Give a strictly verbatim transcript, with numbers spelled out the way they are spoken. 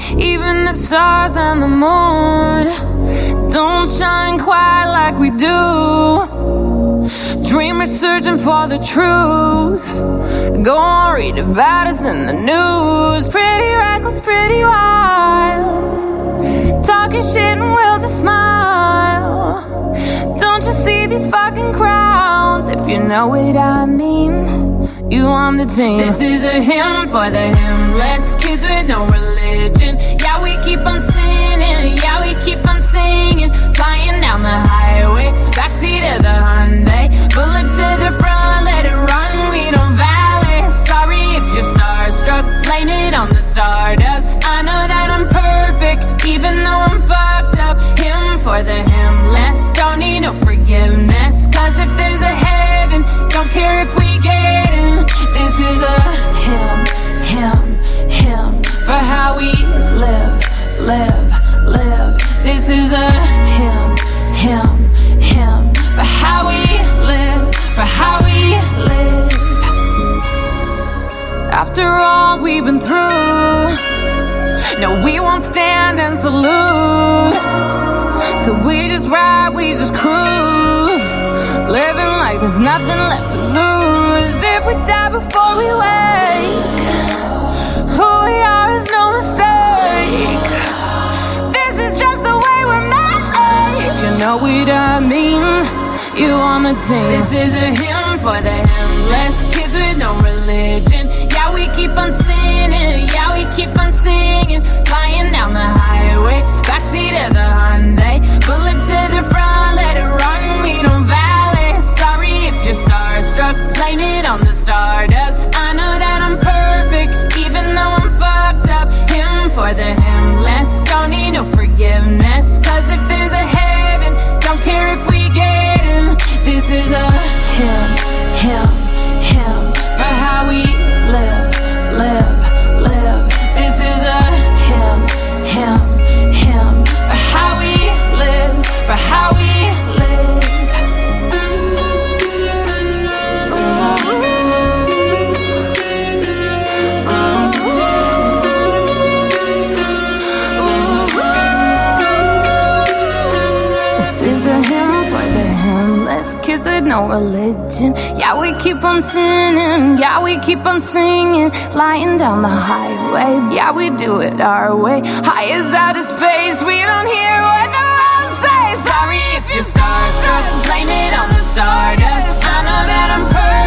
Even the stars and the moon don't shine quite like we do. Dreamers searching for the truth. Go on, read about us in the news. Pretty reckless, pretty wild. Talking shit and we'll just smile. Don't you see these fucking crowds? If you know what I mean, you on the team. This is a hymn for the hymnless, kids with no religion. Yeah, we keep on singing, yeah, we keep on singing. Flying down the highway, backseat of the Hyundai. Bullet to the front, let it run, we don't valet. Sorry if you're starstruck, blame it on the stardust. I know that I'm perfect, even though I'm fucked up. Hymn for the hymnless, don't need no forgiveness. Cause if there's a heaven, don't care if we get in. This is a hymn, hymn, hymn for how we live, live, live. This is a hymn, hymn, hymn for how we live, for how we live. After all we've been through, no, we won't stand and salute. So we just ride, we just cruise, living like there's nothing left to lose. If we die before we wake, who we are is no mistake. This is just the way we're made. You know what I mean, you on the team. This is a hymn for the hymnless, kids with no religion. Yeah, we keep on singing, yeah, we keep on singing. Flying down the highway, backseat of the Hyundai. Bullet to the front, let it run, we don't valet. Sorry if you're starstruck, blame it on the stardust. I know that I'm perfect, even though I'm fucked up. Hymn for the hymnless, don't need no forgiveness. Cause if there's a heaven, don't care if we get in. This is a hymn, hymn, hymn for how we live, live, live. This is a hymn, hymn, hymn for how we live, for how we live. Ooh. Ooh. Ooh. This is a hymn for the hymnless, kids with no religion. Yeah, we keep on singing, yeah, we keep on singing. Flying down the highway, yeah, we do it our way. High as outer space, we don't hear what the world says. Sorry if you're starstruck, blame it on the stardust. I know that I'm perfect,